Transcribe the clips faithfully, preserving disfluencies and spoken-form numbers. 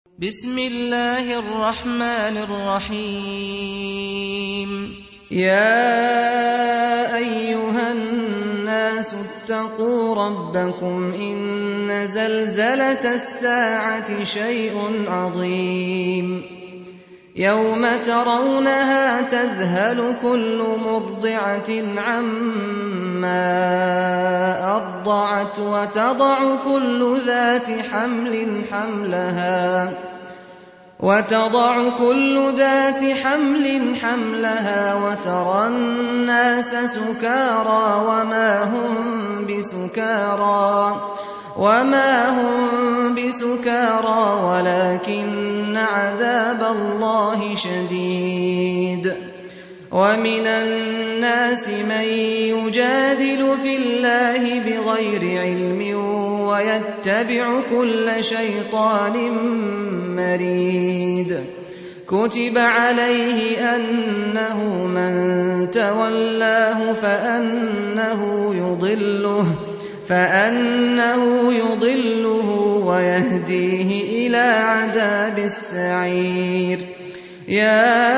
بسم الله الرحمن الرحيم يا أيها الناس اتقوا ربكم إن زلزلة الساعة شيء عظيم يوم ترونها تذهل كل مرضعة عما أرضعت وتضع كل ذات حمل حملها وتضع كل ذات حمل حملها وترى الناس سكارى وما هم بسكارى وما هم بسكارى ولكن عذاب الله شديد ومن الناس من يجادل في الله بغير علم ويتبع كل شيطان مريد كتب عليه أنه من تولاه فأنه يضله فأنه يضله ويهديه إلى عذاب السعير يا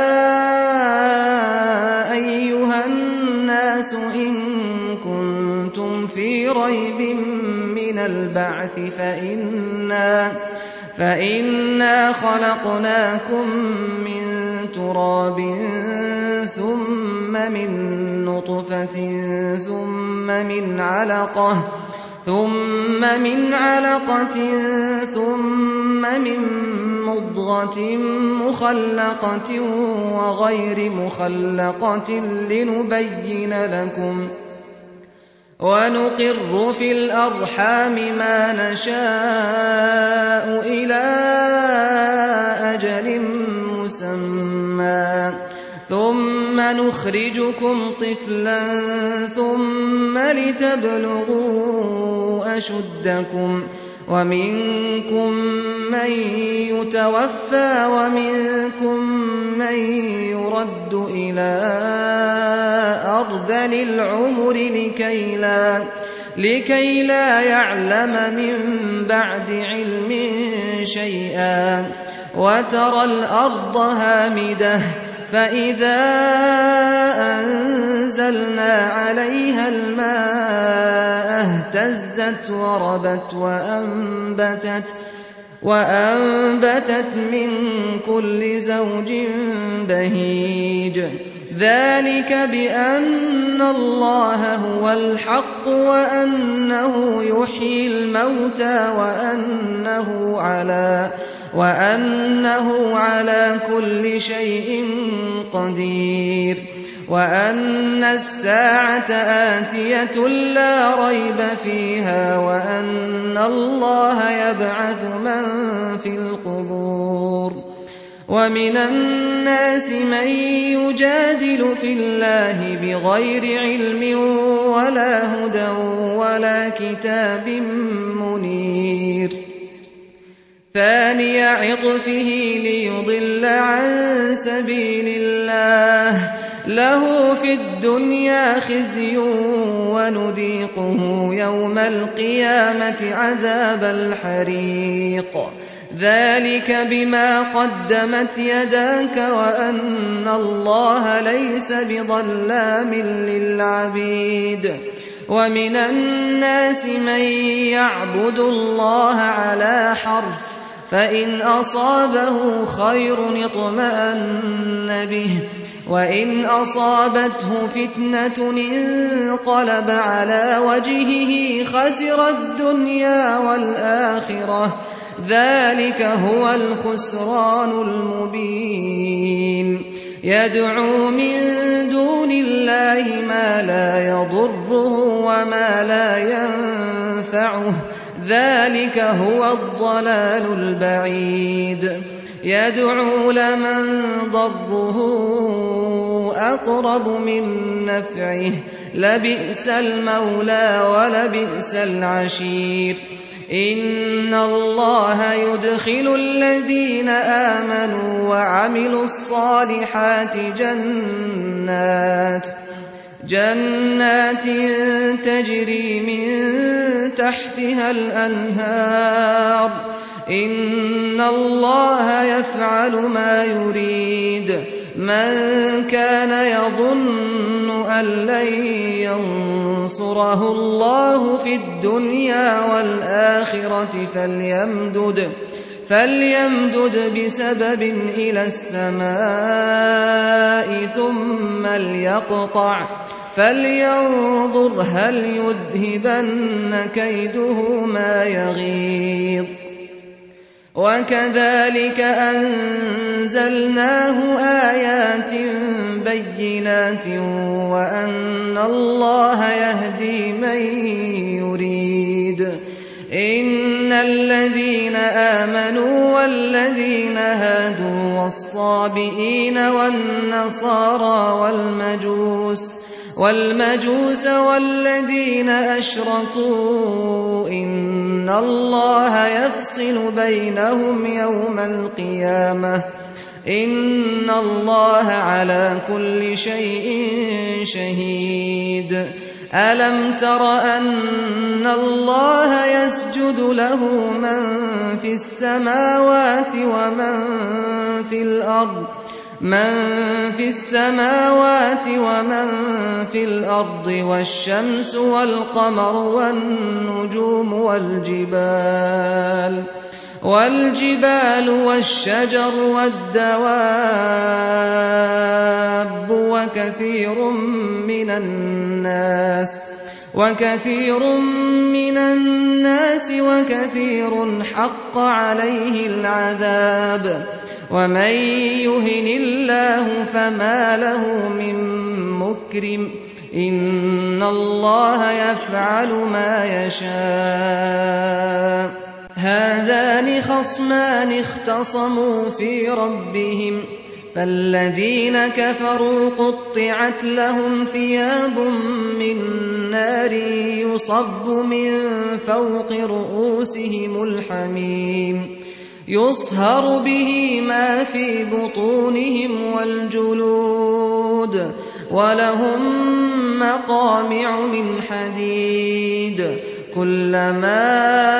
أيها الناس إن كنتم في ريب من البعث فإنا, فإنا خلقناكم من تراب ثم من نطفة ثم من علقة ثم من علقة ثم من مضغة مخلقة وغير مخلقة لنبين لكم ونقر في الأرحام ما نشاء إلى أجل مسمى ثم نخرجكم طفلا ثم لتبلغوا أشدكم ومنكم من يتوفى ومنكم من يرد إلى أرذل العمر لكي لا, لكي لا يعلم من بعد علم شيئا وترى الأرض هامدة فإذا أنزلنا عليها الماء اهتزت وربت وأنبتت, وأنبتت من كل زوج بهيج ذلك بأن الله هو الحق وأنه يحيي الموتى وأنه على وأنه على كل شيء قدير وأن الساعة آتية لا ريب فيها وأن الله يبعث من في القبور ومن الناس من يجادل في الله بغير علم ولا هدى ولا كتاب منير ثاني عطفه ليضل عن سبيل الله له في الدنيا خزي ونذيقه يوم القيامة عذاب الحريق ذلك بما قدمت يداك وأن الله ليس بظلام للعبيد ومن الناس من يعبد الله على حرف فإن أصابه خير اطمأن به وإن أصابته فتنة انقلب على وجهه خسر الدنيا والآخرة ذلك هو الخسران المبين يدعو من دون الله ما لا يضره وما لا ينفعه ذلك هو الضلال البعيد يدعو لمن ضره أقرب من نفعه لبئس المولى ولبئس العشير إن الله يدخل الذين آمنوا وعملوا الصالحات جنات جنات تجري من تحتها الأنهار إن الله يفعل ما يريد من كان يظن أن لن ينصره الله في الدنيا والآخرة فليمدد فليمدد بسبب إلى السماء ثم ليقطع فلينظر هل يذهبن كيده ما يغيظ وكذلك أنزلناه آيات بينات وأن الله يهدي من يريد إن الذين آمنوا والذين هادوا والصابئين والنصارى والمجوس والمجوس والذين أشركوا إن الله يفصل بينهم يوم القيامة إن الله على كل شيء شهيد ألم تر أن الله يسجد له من في السماوات ومن في الأرض من في السماوات ومن في الأرض والشمس والقمر والنجوم والجبال والجبال والشجر والدواب وكثير من الناس وكثير من الناس وكثير حق عليه العذاب ومن يهن الله فما له من مكرم إن الله يفعل ما يشاء هذان خصمان اختصموا في ربهم فالذين كفروا قطعت لهم ثياب من نار يصب من فوق رؤوسهم الحميم يصهر به ما في بطونهم والجلود ولهم مقامع من حديد كلما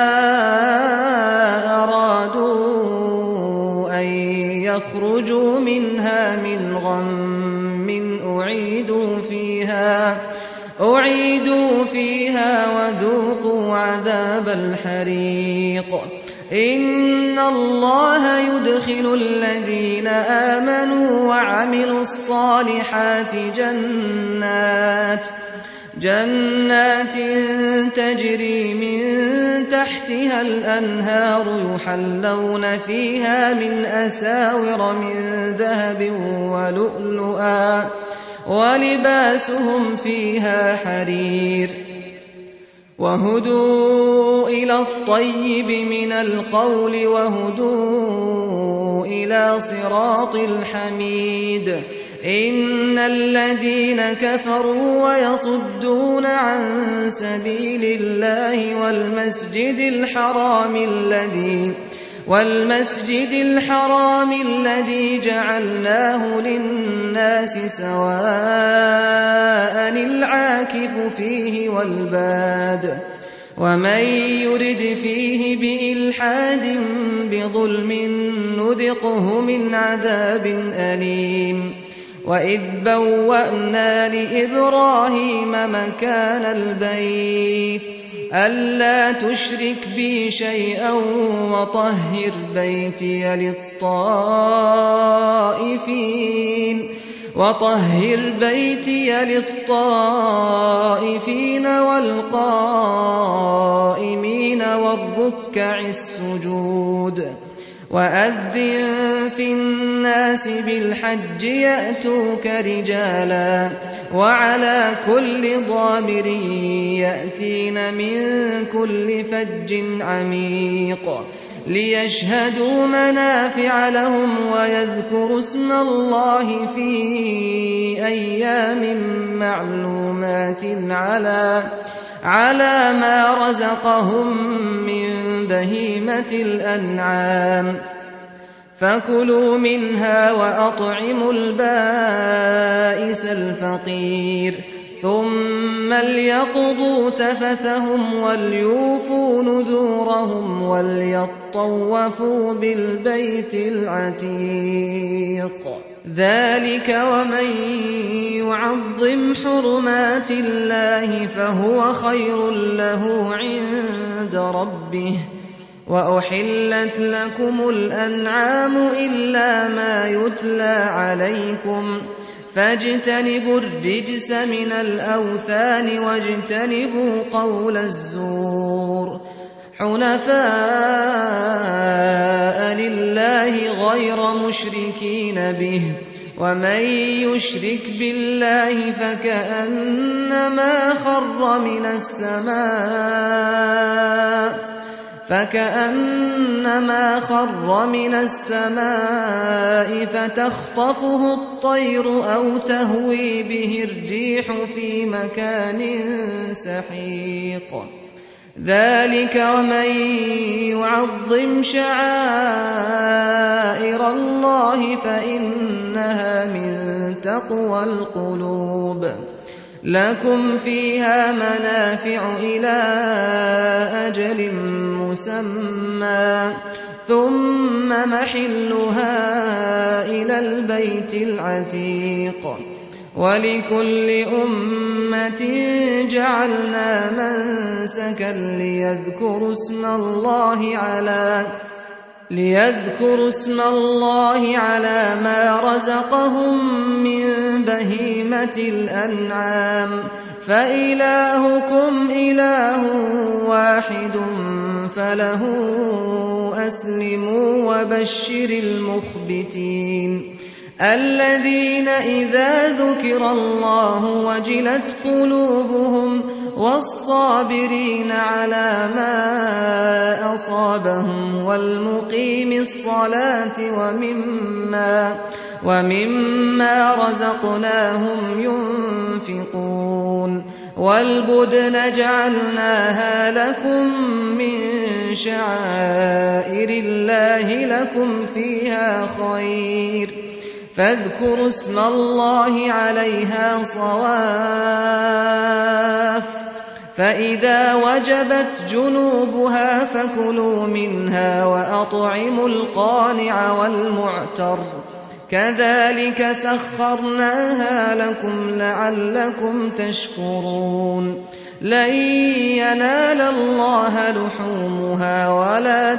أرادوا أن يخرجوا منها من غم أعيدوا فيها أعيدوا فيها وذوقوا عذاب الحريق إن الله يدخل الذين آمنوا وعملوا الصالحات جنات جنات تجري من تحتها الأنهار يحلون فيها من أساور من ذهب ولؤلؤا ولباسهم فيها حرير وهدوا إلى الطيب من القول وهدوا إلى صراط الحميد إن الذين كفروا ويصدون عن سبيل الله والمسجد الحرام الذي والمسجد الحرام الذي جعلناه للناس سواء العاكف فيه والباد ومن يرد فيه بإلحاد بظلم نذقه من عذاب أليم وإذ بوأنا لإبراهيم مكان البيت ألا تشرك بي شيئا وطهر بيتي للطائفين وطهر بيتي للطائفين والقائمين والركع السجود وأذن في الناس بالحج يأتوك رجالا وعلى كل ضامر يأتين من كل فج عميق ليشهدوا منافع لهم ويذكروا اسم الله في أيام معلومات على على ما رزقهم من بهيمة الأنعام فكلوا منها وأطعموا البائس الفقير ثم ليقضوا تفثهم وليوفوا نذورهم وليطوفوا بالبيت العتيق. ذلك ومن يعظم حرمات الله فهو خير له عند ربه. وأحلت لكم الأنعام إلا ما يتلى عليكم فاجتنبوا الرجس من الأوثان واجتنبوا قول الزور حنفاء لله غير مشركين به ومن يشرك بالله فكأنما خر من السماء فكأنما خر من السماء فتخطفه الطير أو تهوي به الريح في مكان سحيق. ذلك ومن يعظم شعائر الله فإنها من تقوى القلوب. لكم فيها منافع إلى أجل مسمى ثم محلها إلى البيت العتيق. ولكل أمة جعلنا منسكا ليذكروا اسم الله على ليذكروا اسم الله على ما رزقهم من بهيمة الأنعام فإلهكم إله واحد فله أسلموا وبشر المخبتين الذين إذا ذكر الله وجلت قلوبهم والصابرين على ما أصابهم والمقيم الصلاة ومما ومما رزقناهم ينفقون. والبدن جعلناها لكم من شعائر الله لكم فيها خير فاذكروا اسم الله عليها صواف فإذا وجبت جنوبها فكلوا منها وأطعموا القانع والمعتر كذلك سخرناها لكم لعلكم تشكرون. لن ينال الله لحومها ولا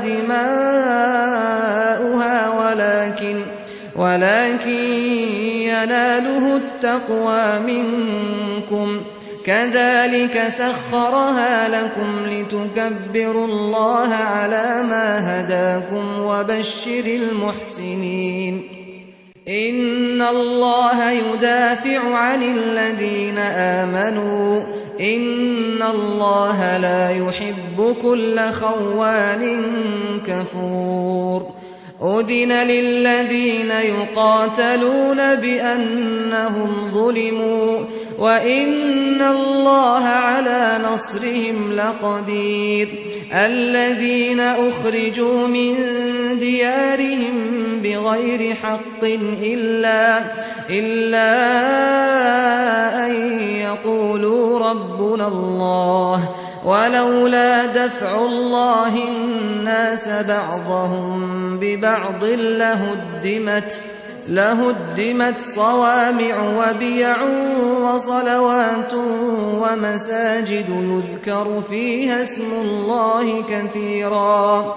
دماؤها ولكن ولكن يناله التقوى منكم كذلك سخرها لكم لتكبروا الله على ما هداكم وبشر المحسنين. إن الله يدافع عن الذين آمنوا إن الله لا يحب كل خوان كفور. أذن للذين يقاتلون بأنهم ظلموا وإن الله على نصرهم لقدير. الذين أخرجوا من ديارهم بغير حق إلا, إلا أن يقولوا ربنا الله ولولا دفع الله الناس بعضهم ببعض لهدمت لهدمت صوامع وبيع وصلوات ومساجد يذكر فيها اسم الله كثيرا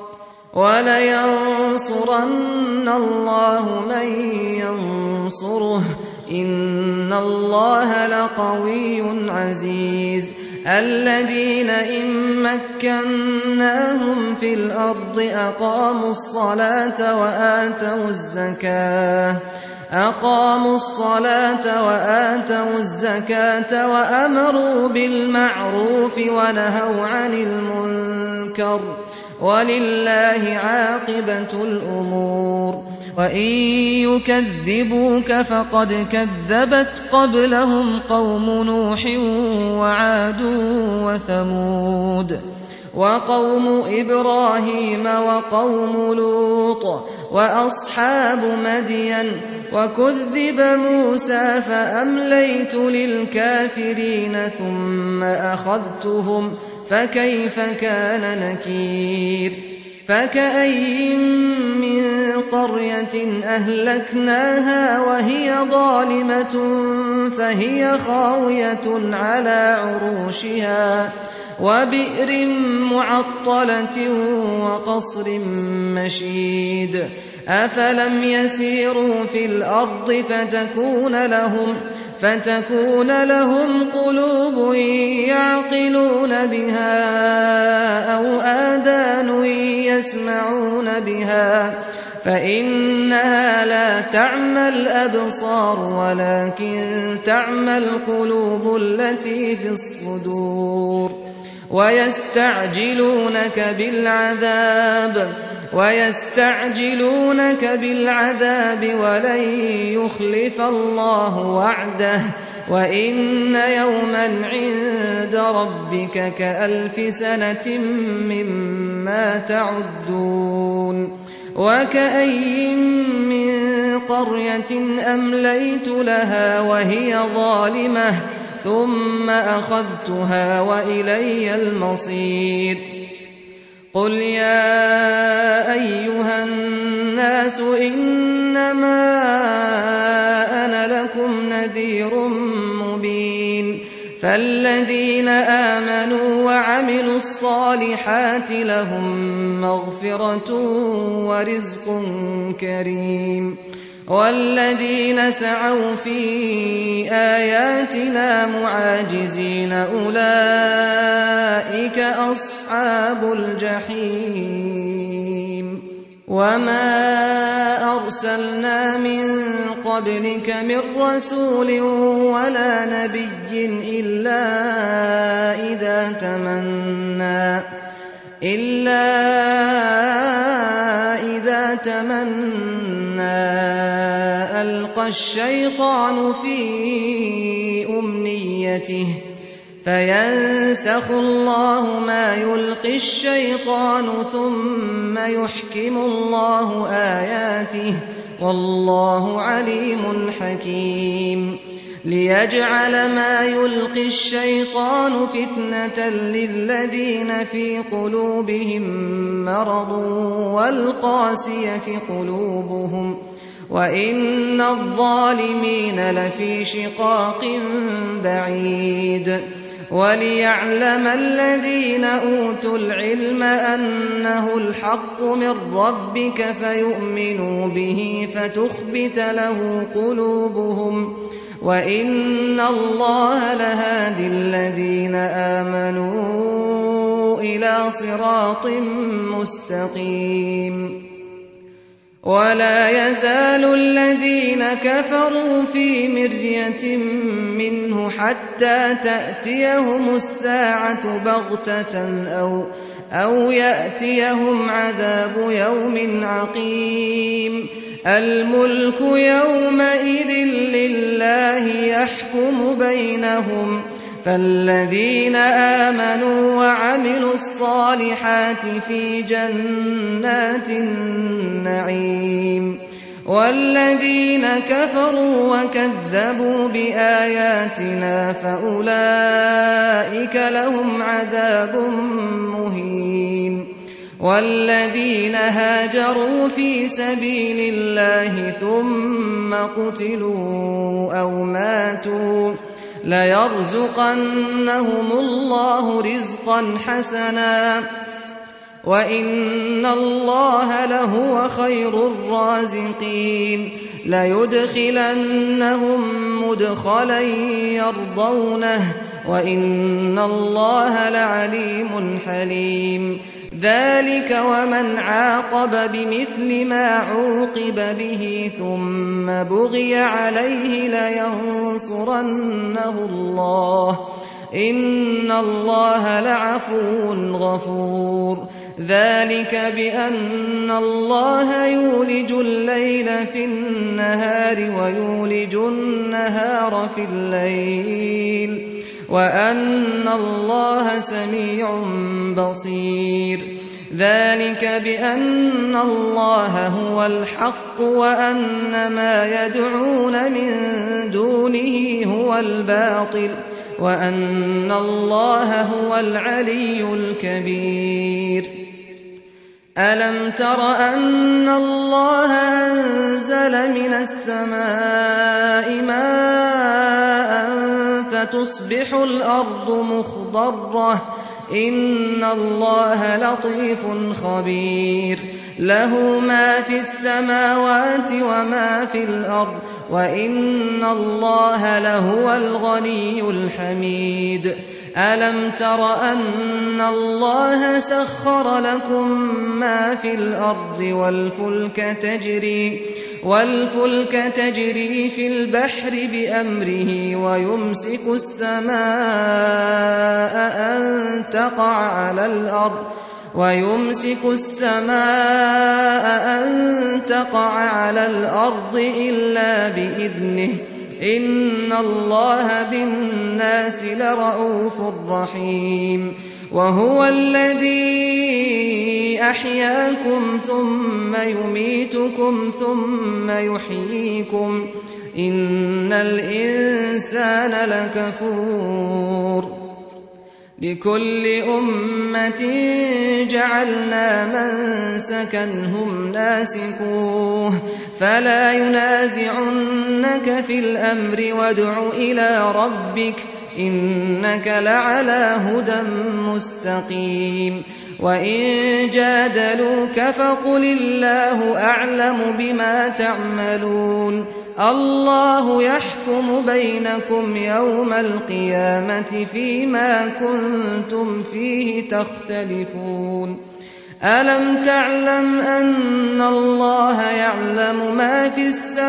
ولينصرن الله من ينصره إن الله لقوي عزيز. الذين إن مكناهم في الأرض أقاموا الصلاة وآتوا الزكاة أقاموا الصلاة وآتوا الزكاة وأمروا بالمعروف ونهوا عن المنكر ولله عاقبة الأمور. وإن يكذبوك فقد كذبت قبلهم قوم نوح وعاد وثمود وقوم إبراهيم وقوم لوط وأصحاب مدين وكذب موسى فأمليت للكافرين ثم أخذتهم فكيف كان نكير فكأي من قرية أهلكناها وهي ظالمة فهي خاوية على عروشها وبئر معطلة وقصر مشيد أفلم يسيروا في الأرض فتكون لهم فتكون لهم قلوب يعقلون بها أو آذان يسمعون بها فإنها لا تعمى الأبصار ولكن تعمى القلوب التي في الصدور ويستعجلونك بالعذاب ويستعجلونك بالعذاب ولن يخلف الله وعده وإن يوما عند ربك كألف سنة مما تعدون وكأي من قرية أمليت لها وهي ظالمة ثم أخذتها وإلي المصير قل يا أيها الناس إنما أنا لكم نذير مبين فالذين آمنوا وعملوا الصالحات لهم مغفرة ورزق كريم والذين سعوا في آياتنا معاجزين أولئك أصحاب الجحيم وما أرسلنا من قبلك من رسول ولا نبي إلا إذا تمنى إلا إذا تمنى ألقى الشيطان في أمنيته فينسخ الله ما يلقي الشيطان ثم يحكم الله آياته والله عليم حكيم ليجعل ما يلقي الشيطان فتنة للذين في قلوبهم مرض والقاسية قلوبهم وإن الظالمين لفي شقاق بعيد وليعلم الذين أوتوا العلم أنه الحق من ربك فيؤمنوا به فتخبت له قلوبهم وإن الله لهادي الذين آمنوا إلى صراط مستقيم ولا يزال الذين كفروا في مرية منه حتى تأتيهم الساعة بغتة أو أو يأتيهم عذاب يوم عقيم الملك يومئذ لله يحكم بينهم فالذين آمنوا وعملوا الصالحات في جنات النعيم والذين كفروا وكذبوا بآياتنا فأولئك لهم عذاب مهين والذين هاجروا في سبيل الله ثم قتلوا أو ماتوا ليرزقنهم الله رزقا حسنا وإن الله لهو خير الرازقين ليدخلنهم مدخلا يرضونه وإن الله لعليم حليم ذلك ومن عاقب بمثل ما عوقب به ثم بغي عليه لينصرنه الله إن الله لعفو غفور ذلك بأن الله يولج الليل في النهار ويولج النهار في الليل وأن الله سميع بصير ذلك بأن الله هو الحق وأن ما يدعون من دونه هو الباطل وأن الله هو العلي الكبير ألم تر أن الله أنزل من السماء ماء فتصبح الأرض مخضرة إن الله لطيف خبير له ما في السماوات وما في الأرض وإن الله لهو الغني الحميد ألم تر أن الله سخر لكم ما في الأرض والفلك تجري والفلك تجري في البحر بأمره ويمسك السماء أن تقع على الأرض ويمسك السماء أن تقع على الأرض إلا بإذنه إن الله بالناس لرءوف رحيم وهو الذي أحياكم ثم يميتكم ثم يحييكم إن الإنسان لكفور لكل أمة جعلنا منسكا هم ناسكوه فلا ينازعنك في الأمر وادع إلى ربك إنك لعلى هدى مستقيم وإن جادلوك فقل الله أعلم بما تعملون الله يحكم بينكم يوم القيامة فيما كنتم فيه تختلفون ألم تعلم أن الله يعلم ما في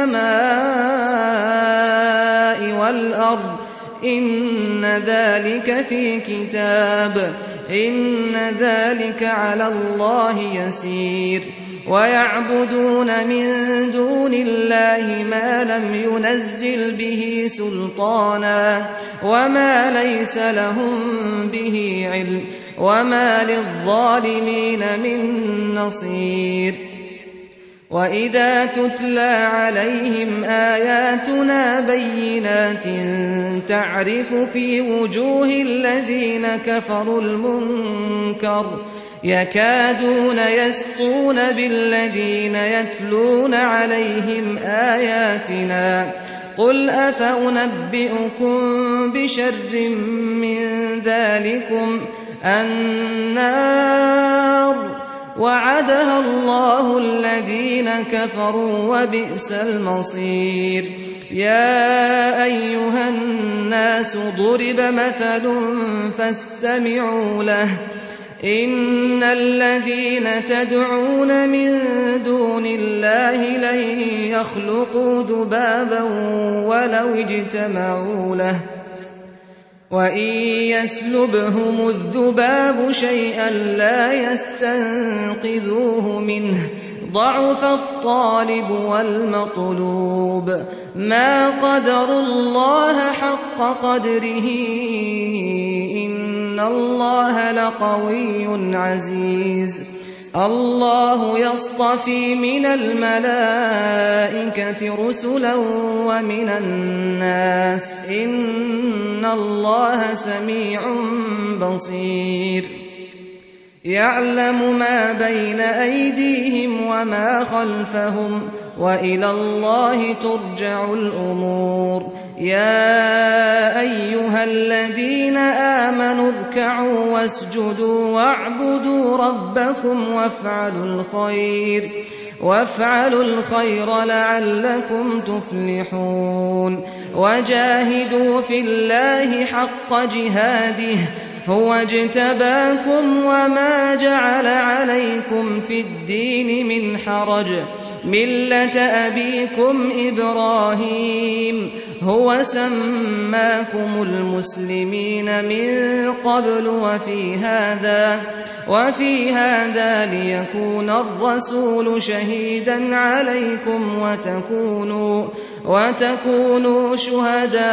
السماء والأرض إن ذلك في كتاب إن ذلك على الله يسير ويعبدون من دون الله ما لم ينزل به سلطانا وما ليس لهم به علم وما للظالمين من نصير وإذا تتلى عليهم آياتنا بينات تعرف في وجوه الذين كفروا المنكر يكادون يسطون بالذين يتلون عليهم آياتنا قل أفأنبئكم بشر من ذلكم النار وعدها الله الذين كفروا وبئس المصير يا أيها الناس ضرب مثل فاستمعوا له إن الذين تدعون من دون الله لن يخلقوا ذبابا ولو اجتمعوا له وإن يسلبهم الذباب شيئا لا يستنقذوه منه ضعف الطالب والمطلوب ما قدروا الله حق قدره إن الله لقوي عزيز الله يصطفي من الملائكة رسلا ومن الناس إن الله سميع بصير يعلم ما بين أيديهم وما خلفهم وإلى الله ترجع الأمور يا أيها الذين آمنوا اركعوا واسجدوا واعبدوا ربكم وافعلوا الخير وافعلوا الخير لعلكم تفلحون وجاهدوا في الله حق جهاده هو اجتباكم وما جعل عليكم في الدين من حرج ملة أبيكم إبراهيم هو سماكم المسلمين من قبل وفي هذا وفي هذا ليكون الرسول شهيدا عليكم وتكونوا وتكونوا شهداء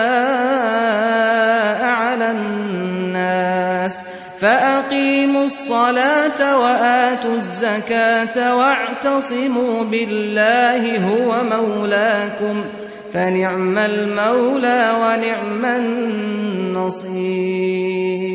على الناس فأقيموا الصلاة وآتوا الزكاة واعتصموا بالله هو مولاكم فنعم المولى ونعم النصير.